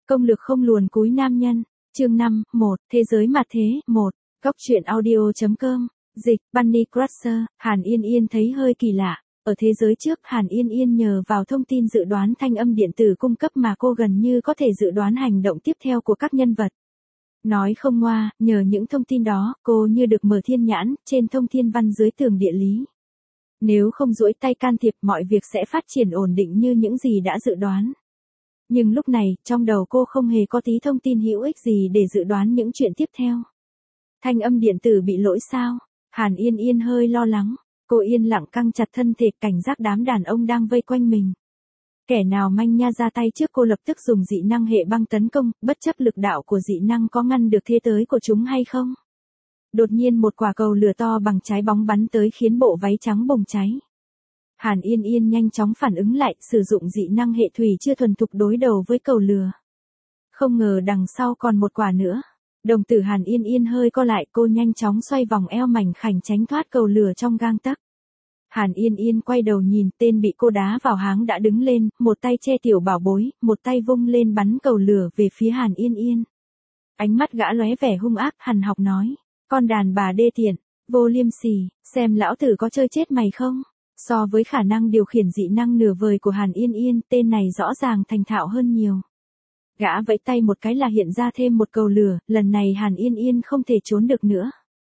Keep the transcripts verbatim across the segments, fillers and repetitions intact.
Công lược không luồn cúi nam nhân. Chương năm, một, Thế giới mặt thế, một, Góc truyện audio.com, dịch, Bunny Crusher, Hàn Yên Yên thấy hơi kỳ lạ. Ở thế giới trước, Hàn Yên Yên nhờ vào thông tin dự đoán thanh âm điện tử cung cấp mà cô gần như có thể dự đoán hành động tiếp theo của các nhân vật. Nói không ngoa, nhờ những thông tin đó, cô như được mở thiên nhãn, trên thông thiên văn dưới tường địa lý. Nếu không duỗi tay can thiệp, mọi việc sẽ phát triển ổn định như những gì đã dự đoán. Nhưng lúc này, trong đầu cô không hề có tí thông tin hữu ích gì để dự đoán những chuyện tiếp theo. Thanh âm điện tử bị lỗi sao? Hàn Yên Yên hơi lo lắng. Cô yên lặng căng chặt thân thể, cảnh giác đám đàn ông đang vây quanh mình. Kẻ nào manh nha ra tay trước, cô lập tức dùng dị năng hệ băng tấn công, bất chấp lực đạo của dị năng có ngăn được thế tới của chúng hay không. Đột nhiên một quả cầu lửa to bằng trái bóng bắn tới khiến bộ váy trắng bùng cháy. Hàn Yên Yên nhanh chóng phản ứng lại, sử dụng dị năng hệ thủy chưa thuần thục đối đầu với cầu lửa. Không ngờ đằng sau còn một quả nữa. Đồng tử Hàn Yên Yên hơi co lại, cô nhanh chóng xoay vòng eo mảnh khảnh tránh thoát cầu lửa trong gang tấc. Hàn Yên Yên quay đầu nhìn, tên bị cô đá vào háng đã đứng lên, một tay che tiểu bảo bối, một tay vung lên bắn cầu lửa về phía Hàn Yên Yên. Ánh mắt gã lóe vẻ hung ác, hằn học nói, con đàn bà đê tiện, vô liêm sỉ, xem lão tử có chơi chết mày không? So với khả năng điều khiển dị năng nửa vời của Hàn Yên Yên, tên này rõ ràng thành thạo hơn nhiều. Gã vẫy tay một cái là hiện ra thêm một cầu lửa, lần này Hàn Yên Yên không thể trốn được nữa.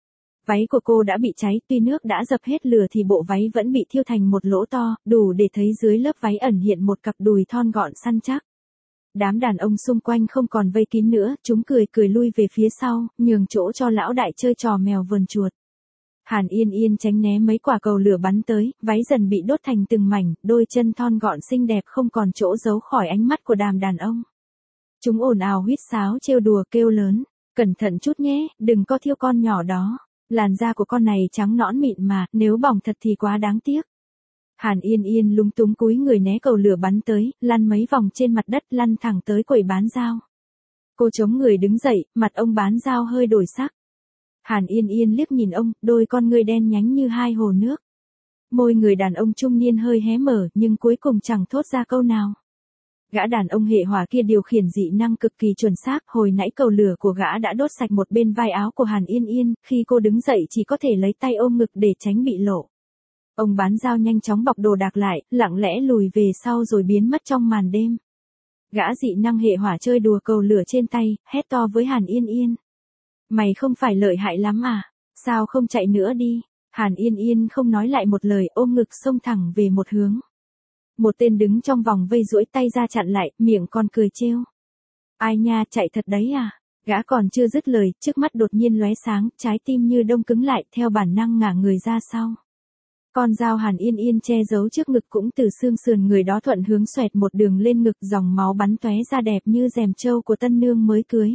Váy của cô đã bị cháy, tuy nước đã dập hết lửa thì bộ váy vẫn bị thiêu thành một lỗ to, đủ để thấy dưới lớp váy ẩn hiện một cặp đùi thon gọn săn chắc. Đám đàn ông xung quanh không còn vây kín nữa, chúng cười cười lui về phía sau, nhường chỗ cho lão đại chơi trò mèo vờn chuột. Hàn Yên Yên tránh né mấy quả cầu lửa bắn tới, váy dần bị đốt thành từng mảnh, đôi chân thon gọn xinh đẹp không còn chỗ giấu khỏi ánh mắt của đám đàn ông. Chúng ồn ào huýt sáo trêu đùa kêu lớn, cẩn thận chút nhé, đừng có thiêu con nhỏ đó. Làn da của con này trắng nõn mịn mà, nếu bỏng thật thì quá đáng tiếc. Hàn Yên Yên lúng túng cúi người né cầu lửa bắn tới, lăn mấy vòng trên mặt đất, lăn thẳng tới quầy bán dao. Cô chống người đứng dậy, mặt ông bán dao hơi đổi sắc. Hàn Yên Yên liếc nhìn ông, đôi con ngươi đen nhánh như hai hồ nước. Môi người đàn ông trung niên hơi hé mở, nhưng cuối cùng chẳng thốt ra câu nào. Gã đàn ông hệ hỏa kia điều khiển dị năng cực kỳ chuẩn xác, hồi nãy cầu lửa của gã đã đốt sạch một bên vai áo của Hàn Yên Yên, khi cô đứng dậy chỉ có thể lấy tay ôm ngực để tránh bị lộ. Ông bán dao nhanh chóng bọc đồ đạc lại, lặng lẽ lùi về sau rồi biến mất trong màn đêm. Gã dị năng hệ hỏa chơi đùa cầu lửa trên tay, hét to với Hàn Yên Yên. Mày không phải lợi hại lắm à, sao không chạy nữa đi? Hàn Yên Yên không nói lại một lời, ôm ngực xông thẳng về một hướng. Một tên đứng trong vòng vây duỗi tay ra chặn lại, miệng còn cười trêu. Ai nha, chạy thật đấy à? Gã còn chưa dứt lời, trước mắt đột nhiên lóe sáng, trái tim như đông cứng lại, theo bản năng ngả người ra sau. Con dao Hàn Yên Yên che giấu trước ngực cũng từ xương sườn người đó thuận hướng xoẹt một đường lên ngực, dòng máu bắn tóe ra đẹp như rèm trâu của tân nương mới cưới.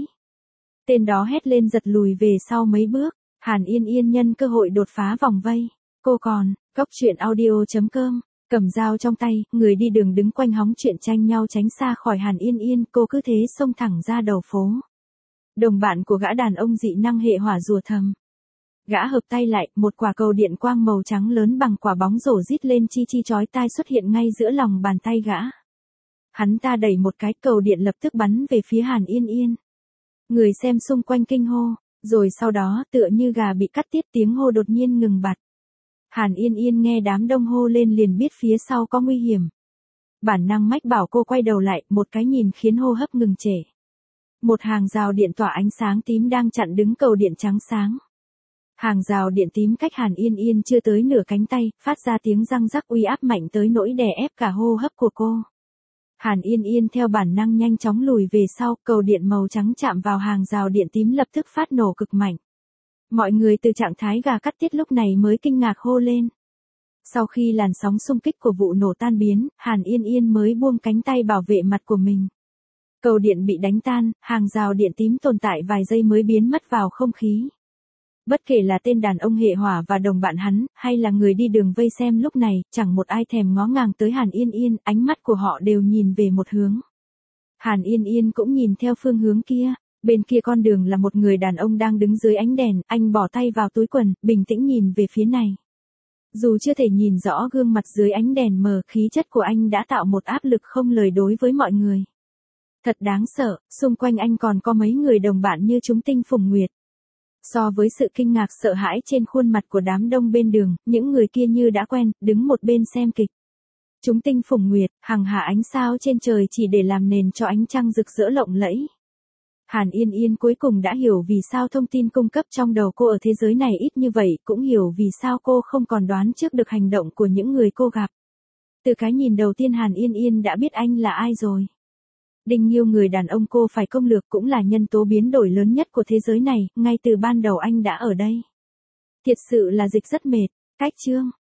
Tên đó hét lên giật lùi về sau mấy bước, Hàn Yên Yên nhân cơ hội đột phá vòng vây. Cô còn, Góc truyện audio.com. Cầm dao trong tay, người đi đường đứng quanh hóng chuyện tranh nhau tránh xa khỏi Hàn Yên Yên, cô cứ thế xông thẳng ra đầu phố. Đồng bạn của gã đàn ông dị năng hệ hỏa rùa thầm. Gã hợp tay lại, một quả cầu điện quang màu trắng lớn bằng quả bóng rổ rít lên chi chi chói tai xuất hiện ngay giữa lòng bàn tay gã. Hắn ta đẩy một cái, cầu điện lập tức bắn về phía Hàn Yên Yên. Người xem xung quanh kinh hô, rồi sau đó tựa như gà bị cắt tiết, tiếng hô đột nhiên ngừng bặt. Hàn Yên Yên nghe đám đông hô lên liền biết phía sau có nguy hiểm. Bản năng mách bảo cô quay đầu lại, một cái nhìn khiến hô hấp ngừng trệ. Một hàng rào điện tỏa ánh sáng tím đang chặn đứng cầu điện trắng sáng. Hàng rào điện tím cách Hàn Yên Yên chưa tới nửa cánh tay, phát ra tiếng răng rắc uy áp mạnh tới nỗi đè ép cả hô hấp của cô. Hàn Yên Yên theo bản năng nhanh chóng lùi về sau, cầu điện màu trắng chạm vào hàng rào điện tím lập tức phát nổ cực mạnh. Mọi người từ trạng thái gà cắt tiết lúc này mới kinh ngạc hô lên. Sau khi làn sóng xung kích của vụ nổ tan biến, Hàn Yên Yên mới buông cánh tay bảo vệ mặt của mình. Cầu điện bị đánh tan, hàng rào điện tím tồn tại vài giây mới biến mất vào không khí. Bất kể là tên đàn ông hệ hỏa và đồng bạn hắn, hay là người đi đường vây xem lúc này, chẳng một ai thèm ngó ngàng tới Hàn Yên Yên, ánh mắt của họ đều nhìn về một hướng. Hàn Yên Yên cũng nhìn theo phương hướng kia. Bên kia con đường là một người đàn ông đang đứng dưới ánh đèn, anh bỏ tay vào túi quần, bình tĩnh nhìn về phía này. Dù chưa thể nhìn rõ gương mặt dưới ánh đèn mờ, khí chất của anh đã tạo một áp lực không lời đối với mọi người. Thật đáng sợ, xung quanh anh còn có mấy người đồng bạn như chúng tinh phùng nguyệt. So với sự kinh ngạc sợ hãi trên khuôn mặt của đám đông bên đường, những người kia như đã quen, đứng một bên xem kịch. Chúng tinh phùng nguyệt, hằng hạ ánh sao trên trời chỉ để làm nền cho ánh trăng rực rỡ lộng lẫy. Hàn Yên Yên cuối cùng đã hiểu vì sao thông tin cung cấp trong đầu cô ở thế giới này ít như vậy, cũng hiểu vì sao cô không còn đoán trước được hành động của những người cô gặp. Từ cái nhìn đầu tiên Hàn Yên Yên đã biết anh là ai rồi. Đinh Nghiêu, người đàn ông cô phải công lược, cũng là nhân tố biến đổi lớn nhất của thế giới này, ngay từ ban đầu anh đã ở đây. Thiệt sự là dịch rất mệt. Cách chương